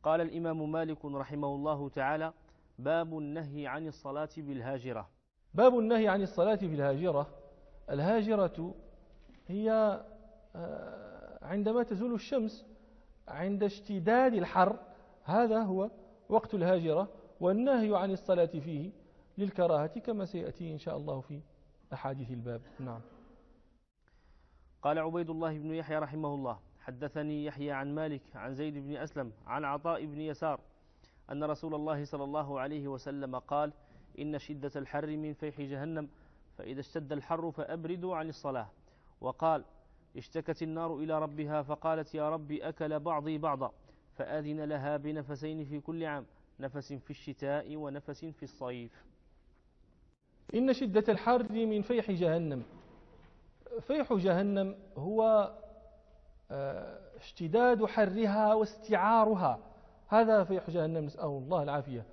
قال الإمام مالك رحمه الله تعالى: باب النهي عن الصلاة بالهاجرة. باب النهي عن الصلاة بالهاجرة. الهاجرة هي عندما تزول الشمس عند اشتداد الحر، هذا هو وقت الهاجرة، والنهي عن الصلاة فيه للكراهة كما سيأتي إن شاء الله في أحاديث الباب. نعم. قال عبيد الله بن يحيى رحمه الله: حدثني يحيى عن مالك عن زيد بن أسلم عن عطاء بن يسار أن رسول الله صلى الله عليه وسلم قال: إن شدة الحر من فيح جهنم، فإذا اشتد الحر فأبردوا عن الصلاة. وقال: اشتكت النار إلى ربها فقالت: يا رب أكل بعضي بعضا، فآذن لها بنفسين في كل عام، نفس في الشتاء ونفس في الصيف. إن شدة الحر من فيح جهنم. فيح جهنم هو اشتداد حرها واستعارها، هذا فيح جهنم، نسأل الله العافية.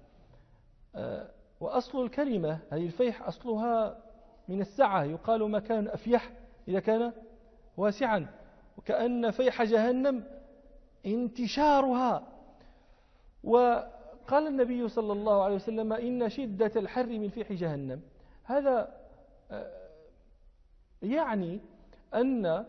وأصل الكلمة هذه الفيح أصلها من السعة، يقال مكان أفيح إذا كان واسعا، وكأن فيح جهنم انتشارها. وقال النبي صلى الله عليه وسلم: إن شدة الحر من فيح جهنم. هذا يعني أن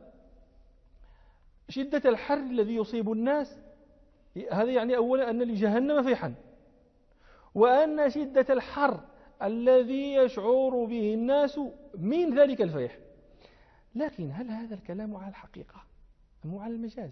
شدة الحر الذي يصيب الناس، هذا يعني أولا أن لجهنم فيحا، وأن شدة الحر الذي يشعر به الناس من ذلك الفيح. لكن هل هذا الكلام على الحقيقة أم على المجاز؟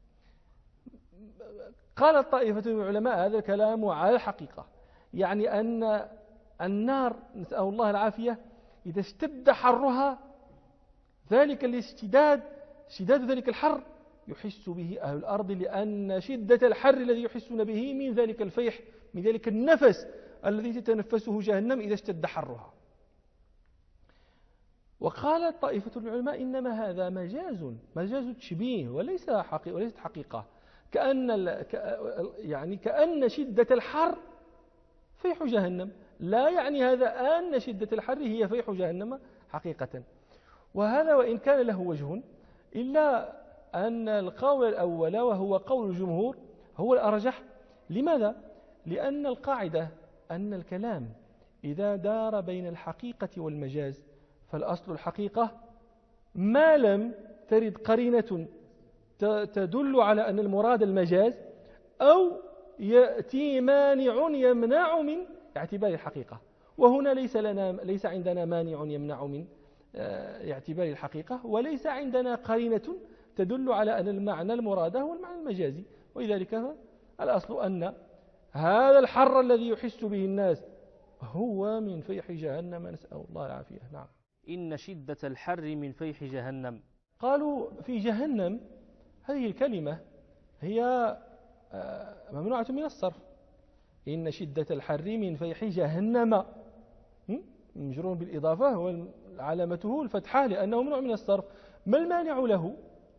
قالت طائفة من العلماء: هذا الكلام على الحقيقة، يعني أن النار، نسأل الله العافية، إذا اشتد حرها، ذلك الاشتداد، اشتداد ذلك الحر يحس به أهل الأرض، لأن شدة الحر الذي يحسون به من ذلك الفيح، من ذلك النفس الذي تتنفسه جهنم إذا اشتد حرها. وقال طائفة العلماء: إنما هذا مجاز تشبيه وليست حقيقة، كأن شدة الحر فيح جهنم، لا يعني هذا أن شدة الحر هي فيح جهنم حقيقة. وهذا وإن كان له وجه، إلا أن القول الأول وهو قول الجمهور هو الأرجح. لماذا؟ لأن القاعدة أن الكلام إذا دار بين الحقيقة والمجاز فالأصل الحقيقة، ما لم ترد قرينة تدل على أن المراد المجاز، أو يأتي مانع يمنع من اعتبار الحقيقة. وهنا ليس عندنا مانع يمنع من اعتبار الحقيقة، وليس عندنا قرينة تدل على أن المعنى المراد هو المعنى المجازي. ولذلك الأصل أن هذا الحر الذي يحس به الناس هو من فيح جهنم، نسأل الله العافية. نعم. إن شدة الحر من فيح جهنم. قالوا في جهنم، هذه الكلمة هي ممنوعة من الصرف. إن شدة الحر من فيح جهنم مجرور بالإضافة، وعلامته الفتحة لأنه ممنوع من الصرف. ما المانع له؟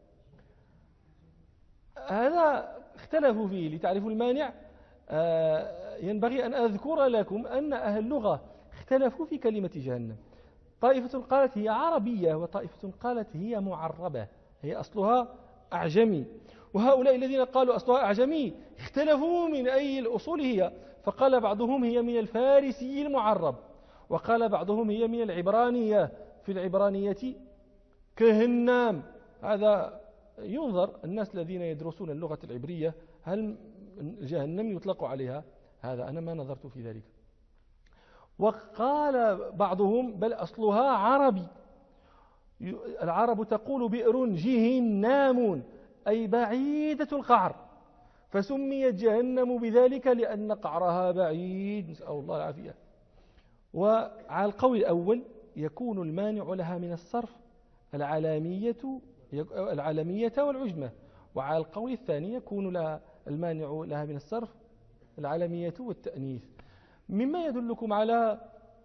هذا اختلفوا فيه. لتعرفوا المانع ينبغي أن أذكر لكم أن أهل اللغة اختلفوا في كلمة جهنم. طائفة قالت هي عربية، وطائفة قالت هي معربة، هي أصلها أعجمي. وهؤلاء الذين قالوا أصلها أعجمي اختلفوا من أي الأصول هي، فقال بعضهم هي من الفارسي المعرب، وقال بعضهم هي من العبرانية، في العبرانية كهنام. هذا ينظر الناس الذين يدرسون اللغة العبرية هل جهنم يطلق عليها، هذا أنا ما نظرت في ذلك. وقال بعضهم بل أصلها عربي، العرب تقول بئر جهنام أي بعيدة القعر، فسميت جهنم بذلك لأن قعرها بعيد، نسأل الله العافية. وعلى القول الأول يكون المانع لها من الصرف العلامية والعجمة، وعلى القول الثاني يكون لها المانع لها من الصرف العلمية والتأنيث. مما يدلكم على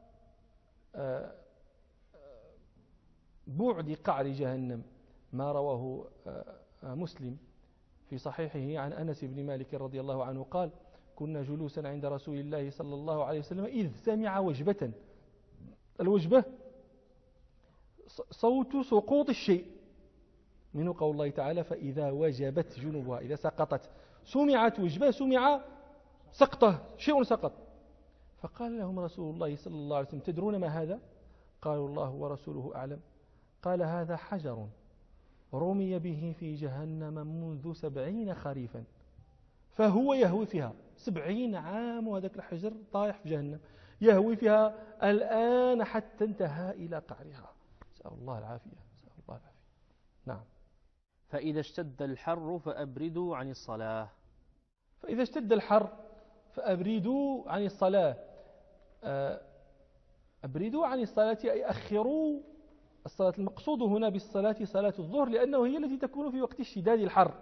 بعد قعر جهنم ما رواه مسلم في صحيحه عن أنس بن مالك رضي الله عنه قال: كنا جلوسا عند رسول الله صلى الله عليه وسلم إذ سمع وجبة. الوجبة صوت سقوط الشيء، منه قول الله تعالى: فإذا وجبت جنوبها، إذا سقطت. سمعت وجبه، سمع سقطه، شيء سقط. فقال لهم رسول الله صلى الله عليه وسلم: تدرون ما هذا؟ قالوا: الله ورسوله أعلم. قال: هذا حجر رمي به في جهنم منذ 70 خريفا فهو يهوي فيها 70 عام، وهذاك الحجر طايح في جهنم يهوي فيها الآن حتى انتهى إلى قعرها. نسأل الله العافية، نسأل الله العافية. نعم. فإذا اشتد الحر فأبردوا عن الصلاة. فإذا اشتد الحر فأبردوا عن الصلاة. أبردوا عن الصلاة أي أخروا الصلاة. المقصود هنا بالصلاة صلاة الظهر، لأنه هي التي تكون في وقت اشتداد الحر.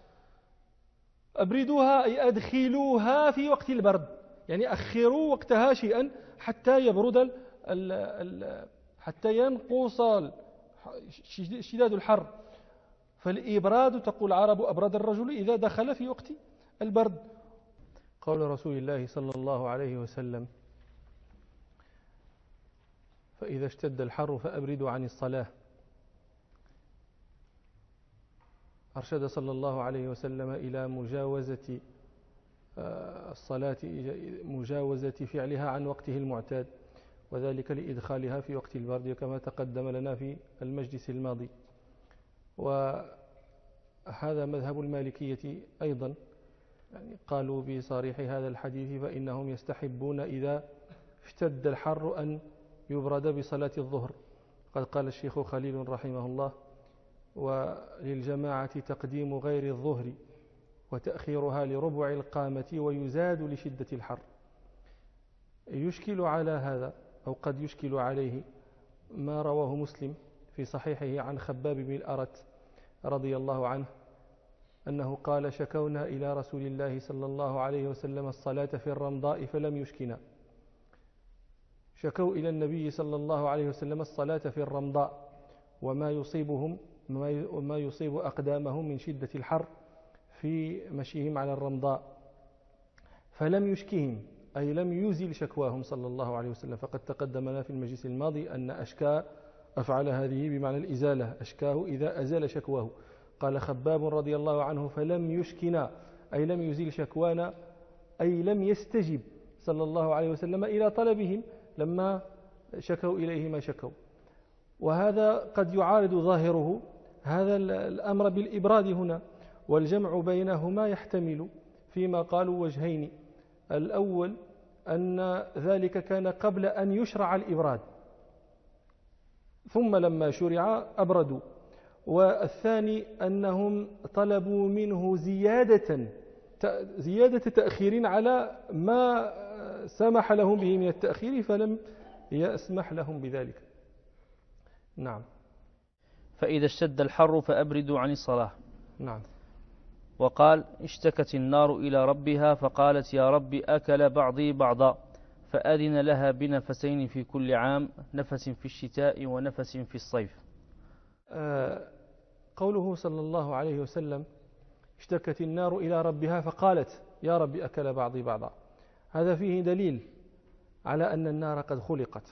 أبردوها أي أدخلوها في وقت البرد، يعني أخروا وقتها شيئا حتى يبرد حتى ينقص اشتداد الحر. فالإبراد تقول العرب: أبرد الرجل إذا دخل في وقت البرد. قول رسول الله صلى الله عليه وسلم: فإذا اشتد الحر فأبردوا عن الصلاة. أرشد صلى الله عليه وسلم إلى مجاوزة الصلاة، مجاوزة فعلها عن وقته المعتاد، وذلك لإدخالها في وقت البرد كما تقدم لنا في المجلس الماضي. وهذا مذهب المالكية أيضا، يعني قالوا بصريح هذا الحديث فإنهم يستحبون إذا اشتد الحر أن يبرد بصلاة الظهر. قد قال الشيخ خليل رحمه الله: وللجماعة تقديم غير الظهر وتأخيرها لربع القامة ويزاد لشدة الحر. يشكل على هذا أو قد يشكل عليه ما رواه مسلم في صحيحه عن خباب بن الأرت رضي الله عنه أنه قال: شكونا إلى رسول الله صلى الله عليه وسلم الصلاة في الرمضاء فلم يشكنا. شكوا إلى النبي صلى الله عليه وسلم الصلاة في الرمضاء وما يصيب أقدامهم من شدة الحر في مشيهم على الرمضاء، فلم يشكهم أي لم يزل شكواهم صلى الله عليه وسلم. فقد تقدم لنا في المجلس الماضي أن أشكى أفعل هذه بمعنى الإزالة، أشكاه إذا أزال شكواه. قال خباب رضي الله عنه: فلم يشكنا أي لم يزل شكوانا، أي لم يستجب صلى الله عليه وسلم إلى طلبهم لما شكوا إليه ما شكوا. وهذا قد يعارض ظاهره هذا الأمر بالإبراد هنا، والجمع بينهما يحتمل فيما قالوا وجهين: الأول أن ذلك كان قبل أن يشرع الإبراد، ثم لما شرع أبردوا. والثاني أنهم طلبوا منه زيادة تأخير على ما سمح لهم به من التأخير، فلم يسمح لهم بذلك. نعم. فإذا اشتد الحر فأبردوا عن الصلاة. نعم. وقال: اشتكت النار إلى ربها فقالت: يا رب أكل بعضي بعضا، فأذن لها بنفسين في كل عام، نفس في الشتاء ونفس في الصيف. قوله صلى الله عليه وسلم: اشتكت النار إلى ربها فقالت: يا رب أكل بعضي بعضا، هذا فيه دليل على أن النار قد خلقت،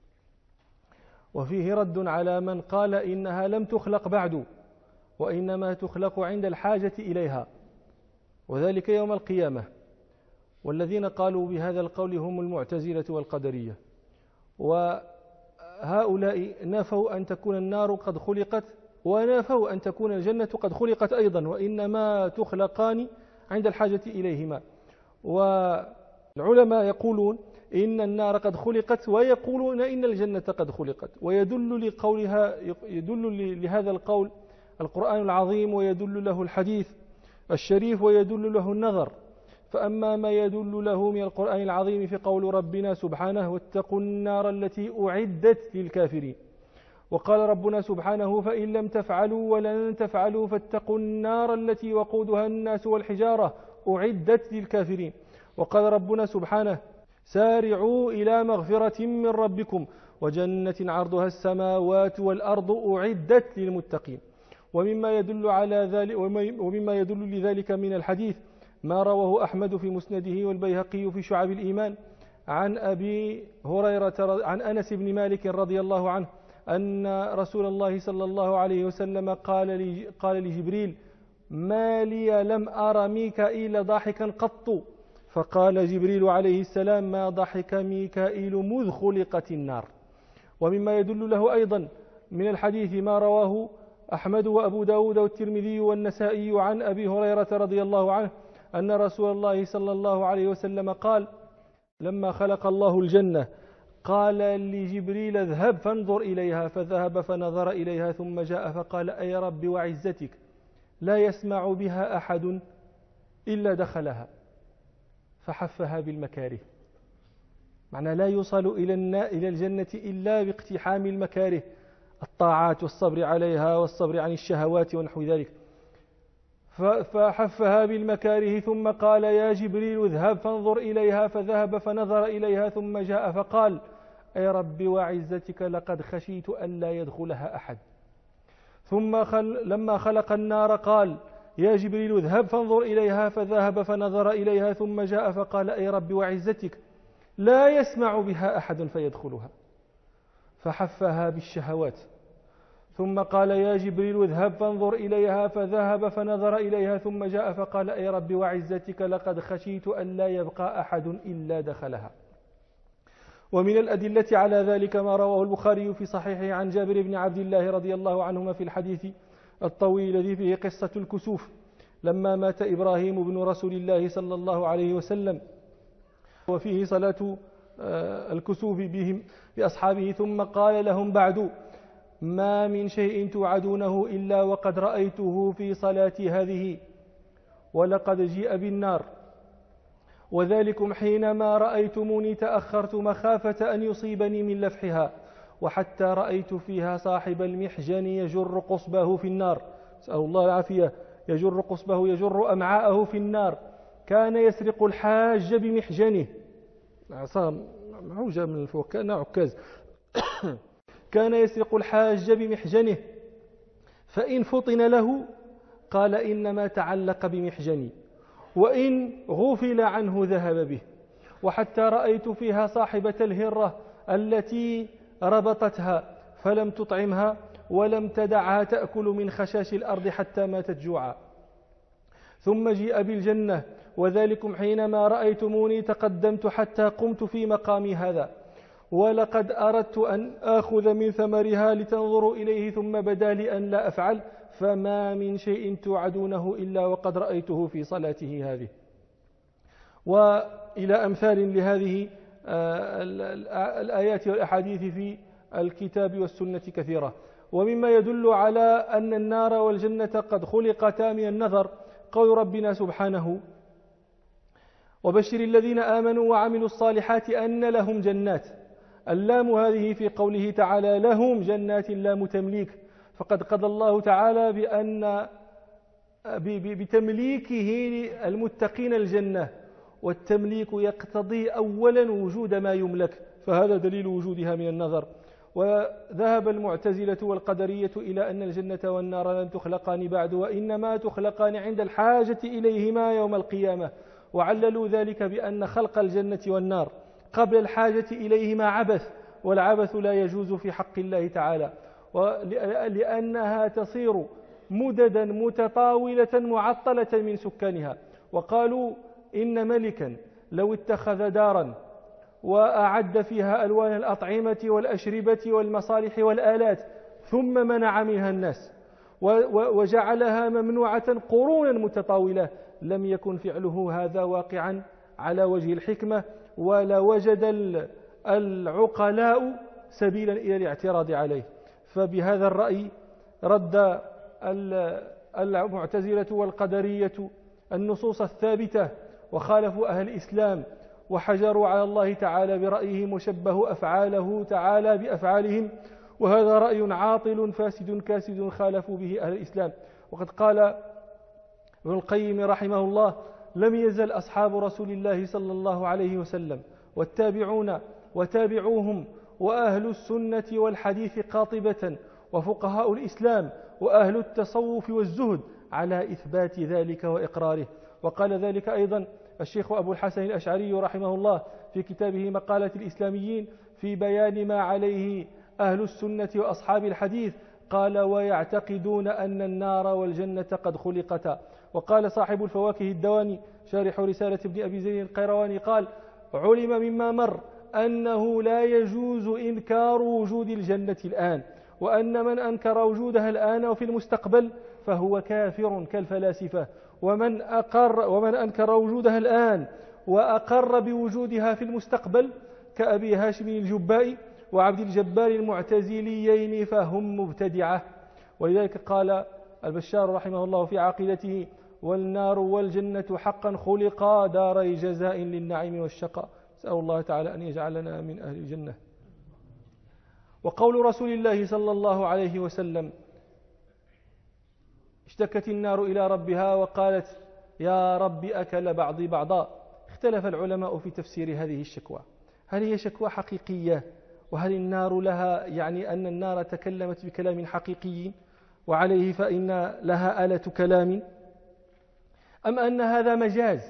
وفيه رد على من قال إنها لم تخلق بعد، وإنما تخلق عند الحاجة إليها، وذلك يوم القيامة. والذين قالوا بهذا القول هم المعتزلة والقدرية، وهؤلاء نفوا أن تكون النار قد خلقت، ونفوا أن تكون الجنة قد خلقت أيضا، وإنما تخلقان عند الحاجة إليهما. والعلماء يقولون إن النار قد خلقت، ويقولون إن الجنة قد خلقت، ويدل لهذا القول القرآن العظيم، ويدل له الحديث الشريف، ويدل له النظر. فأما ما يدل له من القرآن العظيم في قول ربنا سبحانه: واتقوا النار التي أعدت للكافرين. وقال ربنا سبحانه: فإن لم تفعلوا ولن تفعلوا فاتقوا النار التي وقودها الناس والحجارة أعدت للكافرين. وقال ربنا سبحانه: سارعوا إلى مغفرة من ربكم وجنة عرضها السماوات والأرض أعدت للمتقين. ومما يدل لذلك من الحديث ما رواه أحمد في مسنده والبيهقي في شعب الإيمان عن أبي هريرة عن أنس بن مالك رضي الله عنه أن رسول الله صلى الله عليه وسلم قال لجبريل: ما لي لم أر ميكائيل ضاحكا قط. فقال جبريل عليه السلام: ما ضحك ميكائيل مذ خلقت النار. ومما يدل له أيضا من الحديث ما رواه أحمد وأبو داود والترمذي والنسائي عن أبي هريرة رضي الله عنه أن رسول الله صلى الله عليه وسلم قال: لما خلق الله الجنة قال لجبريل: اذهب فانظر إليها، فذهب فنظر إليها ثم جاء فقال: أي رب وعزتك لا يسمع بها أحد إلا دخلها، فحفها بالمكاره. معنى لا يوصل إلى الجنة إلا باقتحام المكاره، الطاعات والصبر عليها والصبر عن الشهوات ونحو ذلك. فحفها بالمكاره ثم قال: يا جبريل اذهب فانظر إليها، فذهب فنظر إليها ثم جاء فقال: أي رب وعزتك لقد خشيت أن لا يدخلها أحد. ثم لما خلق النار قال: يا جبريل اذهب فانظر إليها، فذهب فنظر إليها ثم جاء فقال: أي رب وعزتك لا يسمع بها أحد فيدخلها، فحفها بالشهوات. ثم قال: يا جبريل اذهب فانظر إليها، فذهب فنظر إليها ثم جاء فقال: أي رب وعزتك لقد خشيت أن لا يبقى أحد إلا دخلها. ومن الأدلة على ذلك ما رواه البخاري في صحيحه عن جابر بن عبد الله رضي الله عنهما في الحديث الطويل الذي فيه قصة الكسوف، لما مات إبراهيم بن رسول الله صلى الله عليه وسلم، وفيه صلاة الكسوف بهم بأصحابه، ثم قال لهم بعد: ما من شيء توعدونه إلا وقد رأيته في صلاتي هذه، ولقد جيء بالنار، وذلكم حينما رأيتموني تأخرت مخافة أن يصيبني من لفحها، وحتى رأيت فيها صاحب المحجن يجر قصبه في النار، نسأل الله العافية، يجر قصبه يجر أمعاءه في النار، كان يسرق الحاج بمحجنه، عصا معوجة من الفوق كأنها عكاز كان يسرق الحاج بمحجنه، فإن فطن له قال: إنما تعلق بمحجني، وإن غفل عنه ذهب به، وحتى رأيت فيها صاحبة الهرة التي ربطتها فلم تطعمها ولم تدعها تأكل من خشاش الأرض حتى ماتت جوعا. ثم جيء بالجنة، وذلكم حينما رأيتموني تقدمت حتى قمت في مقامي هذا، ولقد أردت أن آخذ من ثمرها لتنظروا إليه ثم بدا لي أن لا أفعل، فما من شيء توعدونه إلا وقد رأيته في صلاته هذه. وإلى أمثال لهذه الآيات والأحاديث في الكتاب والسنة كثيرة. ومما يدل على أن النار والجنة قد خلقتا من النظر قول ربنا سبحانه: وبشر الذين آمنوا وعملوا الصالحات أن لهم جنات. اللام هذه في قوله تعالى لهم جنات لام تمليك، فقد قضى الله تعالى بأن بتمليكه المتقين الجنة، والتمليك يقتضي أولا وجود ما يملك، فهذا دليل وجودها من النظر. وذهب المعتزلة والقدرية إلى أن الجنة والنار لن تخلقان بعد، وإنما تخلقان عند الحاجة إليهما يوم القيامة، وعللوا ذلك بأن خلق الجنة والنار قبل الحاجة إليهما عبث، والعبث لا يجوز في حق الله تعالى، لأنها تصير مددا متطاولة معطلة من سكانها. وقالوا إن ملكا لو اتخذ دارا وأعد فيها ألوان الأطعمة والأشربة والمصالح والآلات ثم منع منها الناس وجعلها ممنوعة قرونا متطاولة، لم يكن فعله هذا واقعا على وجه الحكمة، ولا وجد العقلاء سبيلا إلى الاعتراض عليه. فبهذا الرأي رد المعتزلة والقدرية النصوص الثابتة، وخالفوا أهل الإسلام وحجروا على الله تعالى برأيهم، وشبهوا أفعاله تعالى بأفعالهم، وهذا رأي عاطل فاسد كاسد خالفوا به أهل الإسلام. وقد قال ابن القيم رحمه الله: لم يزل أصحاب رسول الله صلى الله عليه وسلم والتابعون وتابعوهم وأهل السنة والحديث قاطبة وفقهاء الإسلام وأهل التصوف والزهد على إثبات ذلك وإقراره. وقال ذلك أيضا الشيخ أبو الحسن الأشعري رحمه الله في كتابه مقالة الإسلاميين في بيان ما عليه أهل السنة وأصحاب الحديث، قال ويعتقدون أن النار والجنة قد خلقتا. وقال صاحب الفواكه الدواني شارح رسالة ابن أبي زيد القيرواني قال علم مما مر أنه لا يجوز إنكار وجود الجنة الآن، وأن من أنكر وجودها الآن وفي المستقبل فهو كافر كالفلاسفة، ومن أنكر وجودها الآن وأقر بوجودها في المستقبل كأبي هاشم الجبائي وعبد الجبار المعتزليين فهم مبتدعة. ولذلك قال البشار رحمه الله في عقيدته والنار والجنة حقا خلقا داري جزاء للنعيم والشقاء. نسأل الله تعالى أن يجعلنا من أهل الجنة. وقول رسول الله صلى الله عليه وسلم اشتكت النار إلى ربها وقالت يا رب أكل بعضي بعضا. اختلف العلماء في تفسير هذه الشكوى، هل هي شكوى حقيقية وهل النار لها يعني أن النار تكلمت بكلام حقيقي وعليه فإن لها آلة كلام، أم أن هذا مجاز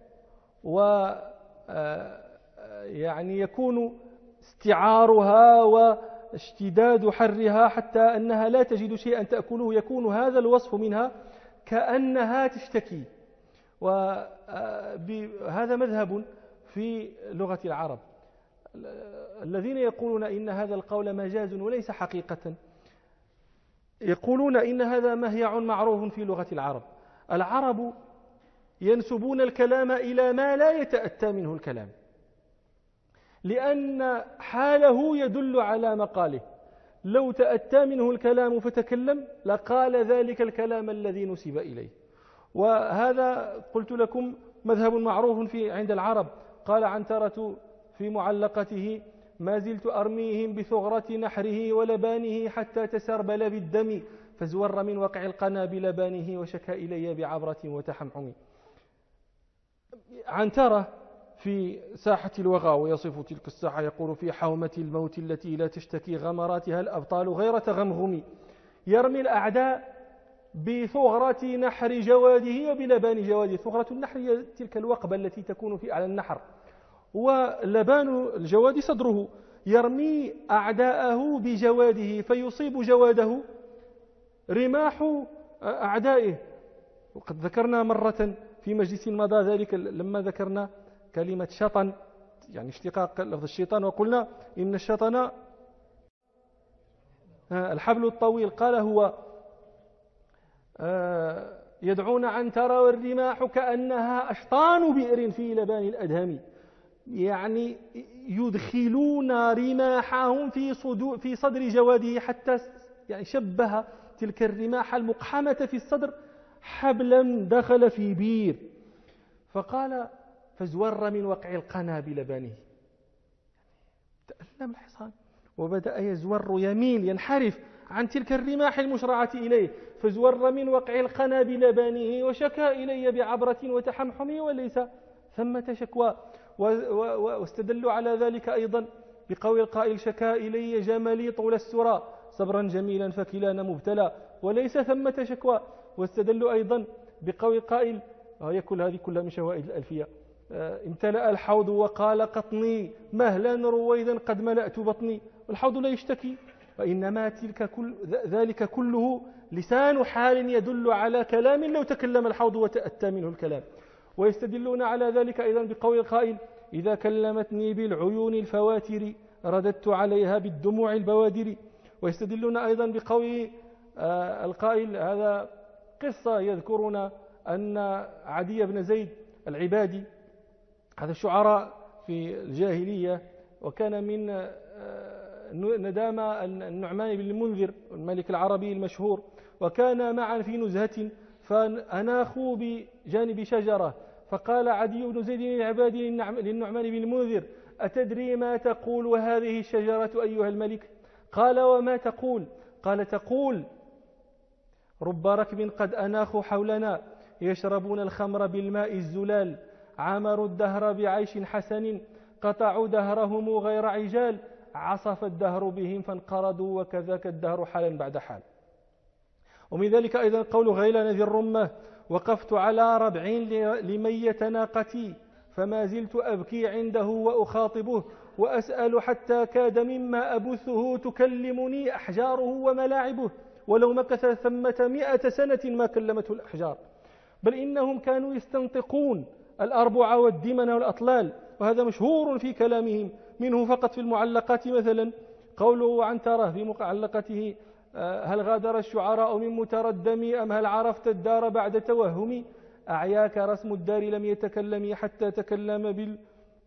يعني يكون استعارها واشتداد حرها حتى أنها لا تجد شيئا تأكله، يكون هذا الوصف منها كأنها تشتكي. وهذا مذهب في لغة العرب. الذين يقولون إن هذا القول مجاز وليس حقيقة يقولون إن هذا مهيع معروف في لغة العرب. العرب ينسبون الكلام إلى ما لا يتأتى منه الكلام، لأن حاله يدل على مقاله. لو تأتى منه الكلام فتكلم لقال ذلك الكلام الذي نسب إليه. وهذا قلت لكم مذهب معروف عند العرب. قال عنترة في معلقته ما زلت أرميهم بثغرة نحره ولبانه حتى تسربل بالدم فزور من وقع القنا بلبانه وشكى إلي بعبرة وتحمحم. عنترة في ساحة الوغى ويصف تلك الساحة يقول في حومة الموت التي لا تشتكي غمراتها الأبطال غير تغمغم. يرمي الأعداء بثغرة نحر جواده وبلبان جواده. ثغرة النحر هي تلك الوقبة التي تكون في أعلى النحر، ولبان الجواد صدره. يرمي أعداءه بجواده فيصيب جواده رماح أعدائه. وقد ذكرنا مرة في مجلس مضى ذلك لما ذكرنا كلمة شطن، يعني اشتقاق لفظ الشيطان، وقلنا إن الشطن الحبل الطويل. قال هو يدعون عنترة والرماح كأنها أشطان بئر في لبان الأدهم، يعني يدخلون رماحهم في صدر جواده حتى يعني شبه تلك الرماح المقحمة في الصدر حبلا دخل في بير. فقال فزور من وقع القنا بلبانه. تألم الحصان وبدأ يزور يميل ينحرف عن تلك الرماح المشرعة إليه. فزور من وقع القنا بلبانه وشكى إلي بعبرة وتحمحم وليس ثمة شكوى. واستدلوا على ذلك أيضا بقول القائل شكى إلي جملي طول السرى صبرا جميلا فكلانا مبتلى وليس ثمة شكوى. واستدلوا أيضا بقول القائل وهي هذه كلها من شوائد الألفية امتلأ الحوض وقال قطني مهلا رويدا قد ملأت بطني. والحوض لا يشتكي، وإنما ذلك كله لسان حال يدل على كلام لو تكلم الحوض وتأتى منه الكلام. ويستدلون على ذلك أيضا بقول القائل إذا كلمتني بالعيون الفواتر رددت عليها بالدموع البوادر. ويستدلون أيضا بقول القائل هذا قصة يذكرون أن عدي بن زيد العبادي هذا الشعراء في الجاهلية وكان من ندامة النعمان بن المنذر الملك العربي المشهور، وكان معا في نزهة فأناخوا بجانب شجرة. فقال عدي بن زيد العبادي للنعمان بن المنذر أتدري ما تقول هذه الشجرة أيها الملك؟ قال وما تقول؟ قال تقول رب ركب قد أناخوا حولنا يشربون الخمر بالماء الزلال عمروا الدهر بعيش حسن قطعوا دهرهم غير عجال عصف الدهر بهم فانقرضوا وكذاك الدهر حالا بعد حال. ومن ذلك أيضا قول غيلان ذي الرمة وقفت على ربع لميت ناقتي فما زلت أبكي عنده وأخاطبه وأسأل حتى كاد مما أبثه تكلمني أحجاره وملاعبه. ولو مكث ثمة 100 سنة ما كلمته الأحجار، بل إنهم كانوا يستنطقون الأربع والدمن والأطلال، وهذا مشهور في كلامهم، منه فقط في المعلقات مثلا قوله عنترة في معلقته: هل غادر الشعراء من متردم أم هل عرفت الدار بعد توهم، أعياك رسم الدار لم يتكلم حتى تكلم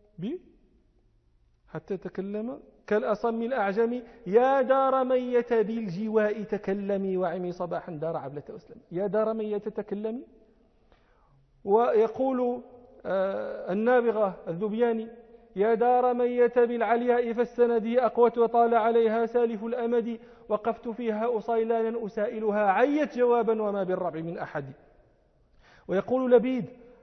حتى تكلم كالأصم الأعجم، يا دار من يت بالجواء تكلمي وعمي صباحا دار عبلة أسلم، يا دار من يتتكلمي. ويقول النابغة الذبياني: يا دار من يت بالعلياء فالسندي أقوت وطال عليها سالف الأمد، وقفت فيها أصيلانا أسائلها عيت جوابا وما بالربع من أحد. ويقول لبيد: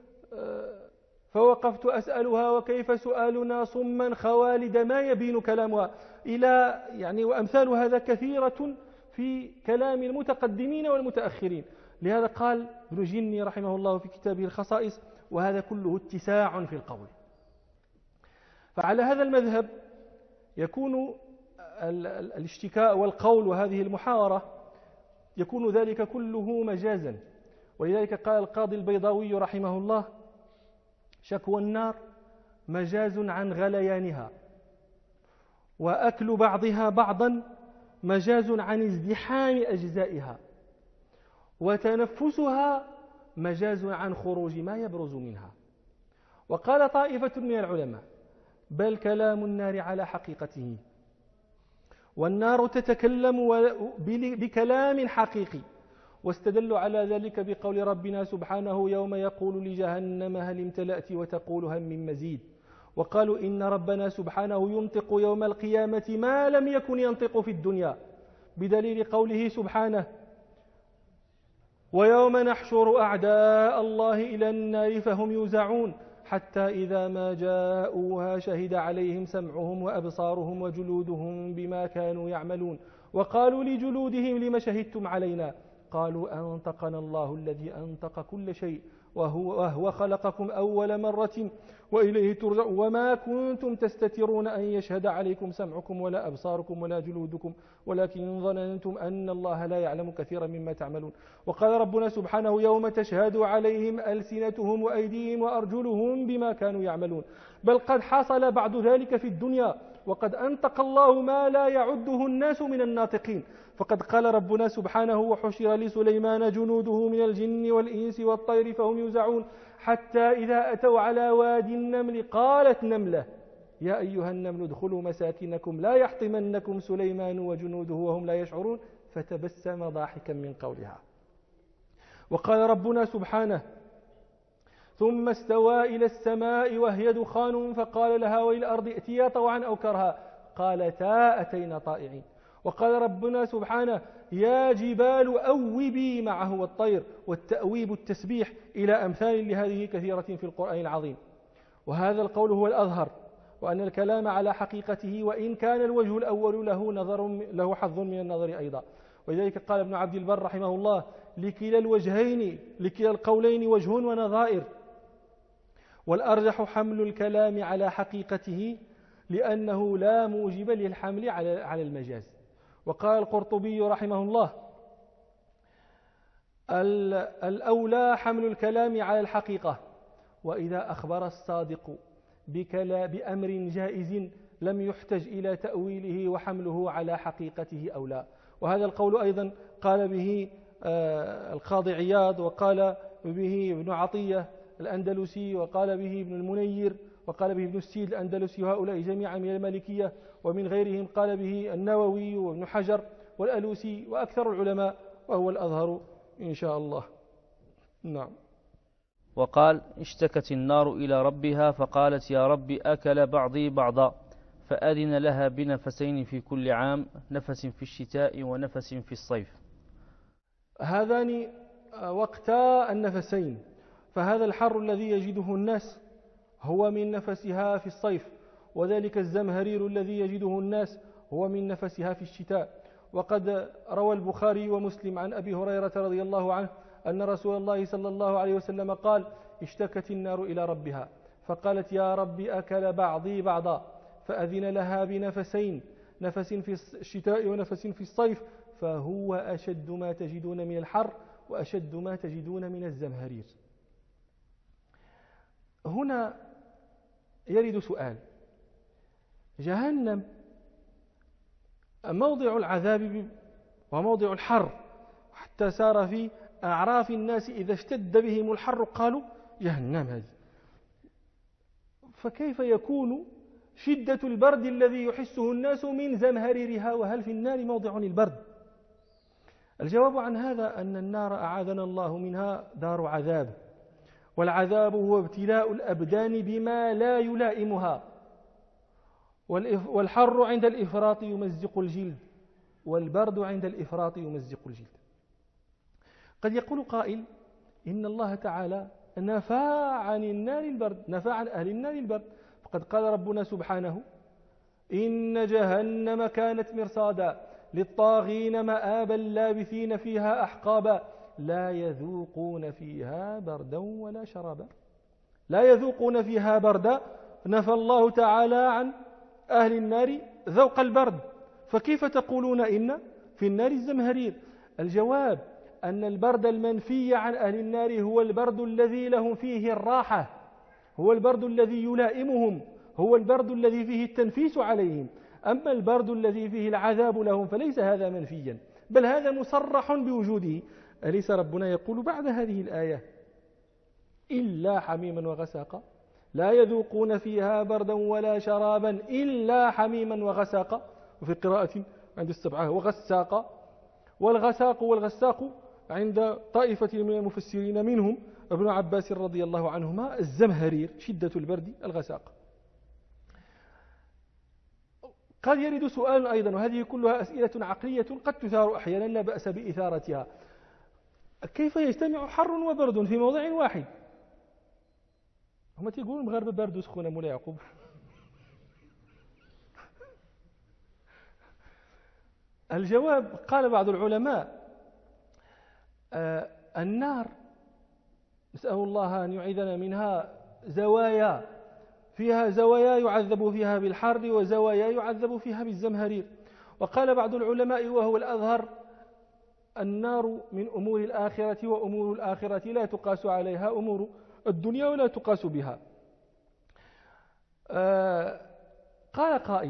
فوقفت أسألها وكيف سؤالنا صما خوالد ما يبين كلامها، إلى وأمثال هذا كثيرة في كلام المتقدمين والمتأخرين. لهذا قال ابن جني رحمه الله في كتابه الخصائص: وهذا كله اتساع في القول. فعلى هذا المذهب يكون الاشتكاء والقول وهذه المحاورة يكون ذلك كله مجازا. ولذلك قال القاضي البيضاوي رحمه الله: شكوى النار مجاز عن غليانها، وأكل بعضها بعضا مجاز عن ازدحام أجزائها، وتنفسها مجاز عن خروج ما يبرز منها. وقال طائفة من العلماء: بل كلام النار على حقيقته، والنار تتكلم بكلام حقيقي، واستدلوا على ذلك بقول ربنا سبحانه: يوم يقول لجهنم هل امتلأت وتقول هل من مزيد. وقالوا إن ربنا سبحانه ينطق يوم القيامة ما لم يكن ينطق في الدنيا، بدليل قوله سبحانه: ويوم نحشر أعداء الله إلى النار فهم يوزعون حتى إذا ما جاءوها شهد عليهم سمعهم وأبصارهم وجلودهم بما كانوا يعملون، وقالوا لجلودهم لم شهدتم علينا، قالوا أنطقنا الله الذي أنطق كل شيء وهو خلقكم أول مرة وإليه ترجعون، وما كنتم تستترون أن يشهد عليكم سمعكم ولا أبصاركم ولا جلودكم ولكن ظننتم أن الله لا يعلم كثيرا مما تعملون. وقال ربنا سبحانه: يوم تشهد عليهم ألسنتهم وأيديهم وأرجلهم بما كانوا يعملون. بل قد حصل بعد ذلك في الدنيا، وقد أنطق الله ما لا يعده الناس من الناطقين. فقد قال ربنا سبحانه: وحشر لسليمان جنوده من الجن والإنس والطير فهم يوزعون حتى إذا أتوا على وادي النمل قالت نملة يا أيها النمل ادخلوا مساكنكم لا يحطمنكم سليمان وجنوده وهم لا يشعرون فتبسم ضاحكا من قولها. وقال ربنا سبحانه: ثم استوى إلى السماء وهي دخان فقال لها وللأرض ائتيا طوعا أو كرها قالتا أتينا طائعين. وقال ربنا سبحانه: يا جبال أوبي معه والطير، والتأويب التسبيح، إلى أمثال لهذه كثيرة في القرآن العظيم. وهذا القول هو الأظهر، وأن الكلام على حقيقته، وإن كان الوجه الأول له حظ من النظر أيضا. ولذلك قال ابن عبد البر رحمه الله: لكلا الوجهين لكلا القولين وجه ونظائر، والأرجح حمل الكلام على حقيقته لأنه لا موجب للحمل على المجاز. وقال القرطبي رحمه الله: الأولى حمل الكلام على الحقيقة، وإذا أخبر الصادق بأمر جائز لم يحتج إلى تأويله وحمله على حقيقته أولى. وهذا القول أيضا قال به القاضي عياض، وقال به ابن عطية الأندلسي، وقال به ابن المنير، وقال به ابن السيد الأندلسي، وهؤلاء جميعا من المالكية، ومن غيرهم قال به النووي وابن حجر والألوسي وأكثر العلماء، وهو الأظهر إن شاء الله. نعم. وقال: اشتكت النار إلى ربها فقالت: يا رب أكل بعضي بعضا، فأذن لها بنفسين في كل عام، نفس في الشتاء ونفس في الصيف. هذان وقتا النفسين، فهذا الحر الذي يجده الناس هو من نفسها في الصيف، وذلك الزمهرير الذي يجده الناس هو من نفسها في الشتاء. وقد روى البخاري ومسلم عن أبي هريرة رضي الله عنه أن رسول الله صلى الله عليه وسلم قال: اشتكت النار إلى ربها فقالت: يا رب أكل بعضي بعضا، فأذن لها بنفسين، نفس في الشتاء ونفس في الصيف، فهو أشد ما تجدون من الحر وأشد ما تجدون من الزمهرير. هنا يرد سؤال: جهنم موضع العذاب وموضع الحر، حتى سار في أعراف الناس إذا اشتد بهم الحر قالوا جهنم هذه، فكيف يكون شدة البرد الذي يحسه الناس من زمهريرها، وهل في النار موضع للبرد؟ الجواب عن هذا أن النار أعاذنا الله منها دار عذاب، والعذاب هو ابتلاء الأبدان بما لا يلائمها، والحر عند الإفراط يمزق الجلد، والبرد عند الإفراط يمزق الجلد. قد يقول قائل: إن الله تعالى نفى عن النار البرد، نفى عن أهل النار البرد، فقد قال ربنا سبحانه: إن جهنم كانت مرصادا للطاغين مآبا لابثين فيها أحقابا لا يذوقون فيها بردا ولا شرابا. لا يذوقون فيها بردا، نفى الله تعالى عن أهل النار ذوق البرد، فكيف تقولون إن في النار الزمهرير؟ الجواب أن البرد المنفي عن أهل النار هو البرد الذي لهم فيه الراحة، هو البرد الذي يلائمهم، هو البرد الذي فيه التنفيس عليهم. أما البرد الذي فيه العذاب لهم فليس هذا منفيا، بل هذا مصرح بوجوده. أليس ربنا يقول بعد هذه الآية: إلا حميما وغساقا لا يذوقون فيها بردا ولا شرابا إلا حميما وغساقا، وفي قراءة عند السبعة وغساقا. والغساق والغساق عند طائفة من المفسرين منهم ابن عباس رضي الله عنهما الزمهرير، شدة البرد الغساق. قد يرد سؤال أيضا، وهذه كلها أسئلة عقلية قد تثار أحيانا لا بأس بإثارتها: كيف يجتمع حر وبرد في موضع واحد؟ هم تيقولون المغاربة برد وسخونة مولاي يعقوب. الجواب: قال بعض العلماء: النار نسأل الله أن يعيذنا منها زوايا، فيها زوايا يعذب فيها بالحر وزوايا يعذب فيها بالزمهرير. وقال بعض العلماء وهو الأظهر: النار من أمور الآخرة، وأمور الآخرة لا تقاس عليها أمور الدنيا ولا تقاس بها. قال قائل: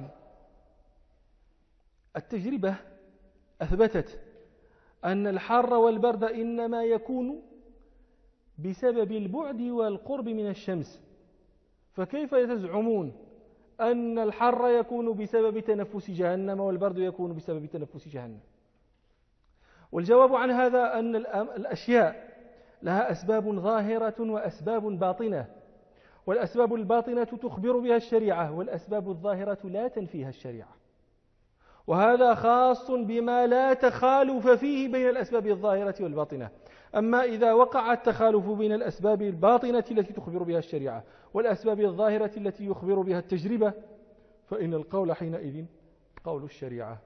التجربة أثبتت أن الحر والبرد إنما يكون بسبب البعد والقرب من الشمس، فكيف تزعمون أن الحر يكون بسبب تنفس جهنم والبرد يكون بسبب تنفس جهنم؟ والجواب عن هذا أن الأشياء لها أسباب ظاهرة وأسباب باطنة، والأسباب الباطنة تخبر بها الشريعة، والأسباب الظاهرة لا تنفيها الشريعة، وهذا خاص بما لا تخالف فيه بين الأسباب الظاهرة والباطنة. أما إذا وقع التخالف بين الأسباب الباطنة التي تخبر بها الشريعة والأسباب الظاهرة التي يخبر بها التجربة، فإن القول حينئذ قول الشريعة.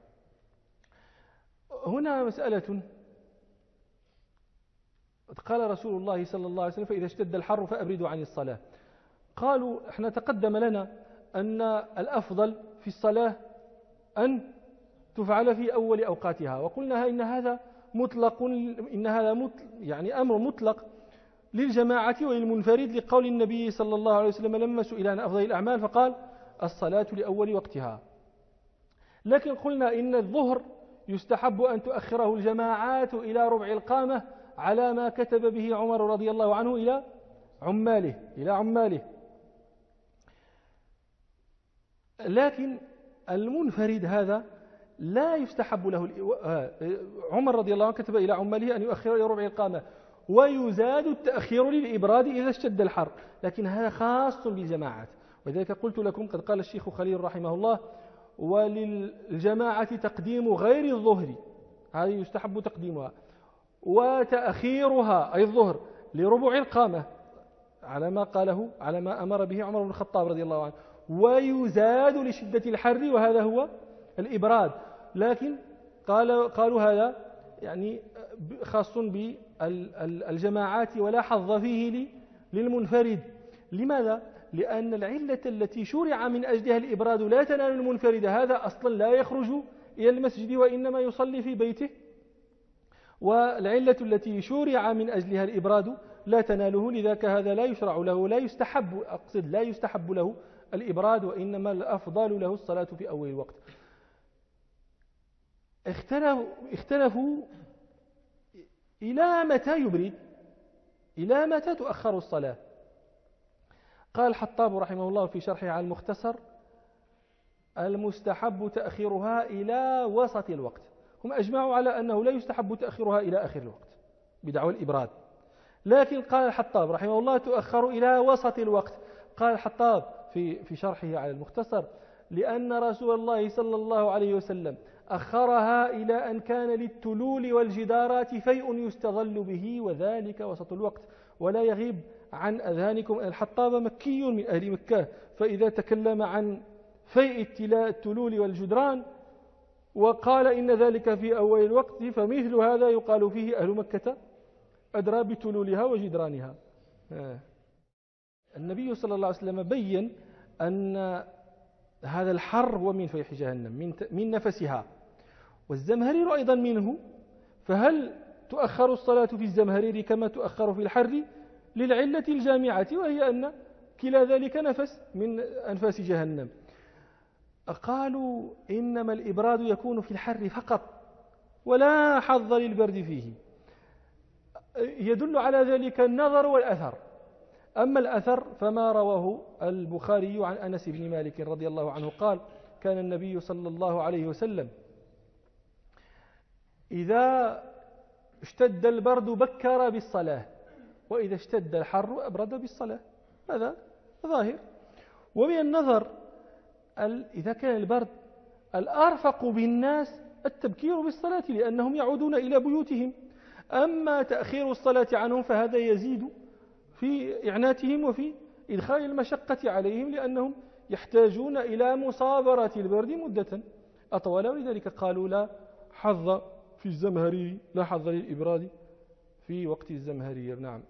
هنا مسألة: قال رسول الله صلى الله عليه وسلم: فإذا اشتد الحر فأبردوا عن الصلاة. قالوا: احنا تقدم لنا أن الأفضل في الصلاة أن تفعل في أول أوقاتها، وقلنا إن هذا مطلق، يعني أمر مطلق للجماعة وللمنفرد، لقول النبي صلى الله عليه وسلم لما سئل عن أفضل الأعمال فقال: الصلاة لأول وقتها. لكن قلنا إن الظهر يستحب أن تؤخره الجماعات إلى ربع القامة على ما كتب به عمر رضي الله عنه إلى عماله. لكن المنفرد هذا لا يستحب له. عمر رضي الله عنه كتب إلى عماله أن يؤخر إلى ربع القامة، ويزاد التأخير للإبراد إذا اشتد الحر، لكن هذا خاص بالجماعات. وذلك قلت لكم قد قال الشيخ خليل رحمه الله: وللجماعة تقديم غير الظهر، هذه يستحب تقديمها، وتأخيرها أي الظهر لربع القامة على ما أمر به عمر بن الخطاب رضي الله عنه، ويزاد لشدة الحر، وهذا هو الإبراد. لكن قالوا هذا يعني خاص بالجماعات ولا حظ فيه للمنفرد. لماذا؟ لأن العلة التي شرع من أجلها الإبراد لا تنال المنفرد، هذا أصلا لا يخرج إلى المسجد وإنما يصلي في بيته، والعلة التي شرع من أجلها الإبراد لا تناله، لذاك هذا لا يشرع له، لا يستحب له الإبراد، وإنما الأفضل له الصلاة في أول الوقت. اختلفوا إلى متى يبرد، إلى متى تؤخر الصلاة. قال الحطاب رحمه الله في شرحه على المختصر: المستحب تأخيرها إلى وسط الوقت. هم أجمعوا على أنه لا يستحب تأخيرها إلى آخر الوقت بدعوى الإبراد، لكن قال الحطاب رحمه الله تؤخر إلى وسط الوقت. قال الحطاب في شرحه على المختصر: لأن رسول الله صلى الله عليه وسلم أخرها إلى أن كان للتلول والجدارات فيء يستظل به، وذلك وسط الوقت، ولا يغيب عن أذهانكم أن الحطاب مكي من أهل مكة، فإذا تكلم عن فيء التلول والجدران وقال إن ذلك في أول الوقت، فمثل هذا يقال فيه أهل مكة أدرى بتلولها وجدرانها. النبي صلى الله عليه وسلم بين أن هذا الحر هو من فيح جهنم، من نفسها، والزمهرير أيضا منه. فهل تؤخر الصلاة في الزمهرير كما تؤخر في الحر؟ للعلة الجامعة، وهي أن كلا ذلك نفس من أنفاس جهنم. قالوا إنما الإبراد يكون في الحر فقط، ولا حظ للبرد فيه. يدل على ذلك النظر والأثر. أما الأثر فما رواه البخاري عن أنس بن مالك رضي الله عنه قال: كان النبي صلى الله عليه وسلم إذا اشتد البرد بكر بالصلاة، وإذا اشتد الحر أبرد بالصلاة. هذا ظاهر. ومن النظر إذا كان البرد الأرفق بالناس التبكير بالصلاة، لأنهم يعودون إلى بيوتهم. أما تأخير الصلاة عنهم فهذا يزيد في إعناتهم وفي إدخال المشقة عليهم، لأنهم يحتاجون إلى مصابرة البرد مدة أطول، ولذلك قالوا لا حظ في الزمهرير، لا حظ للإبراد في وقت الزمهرير. نعم.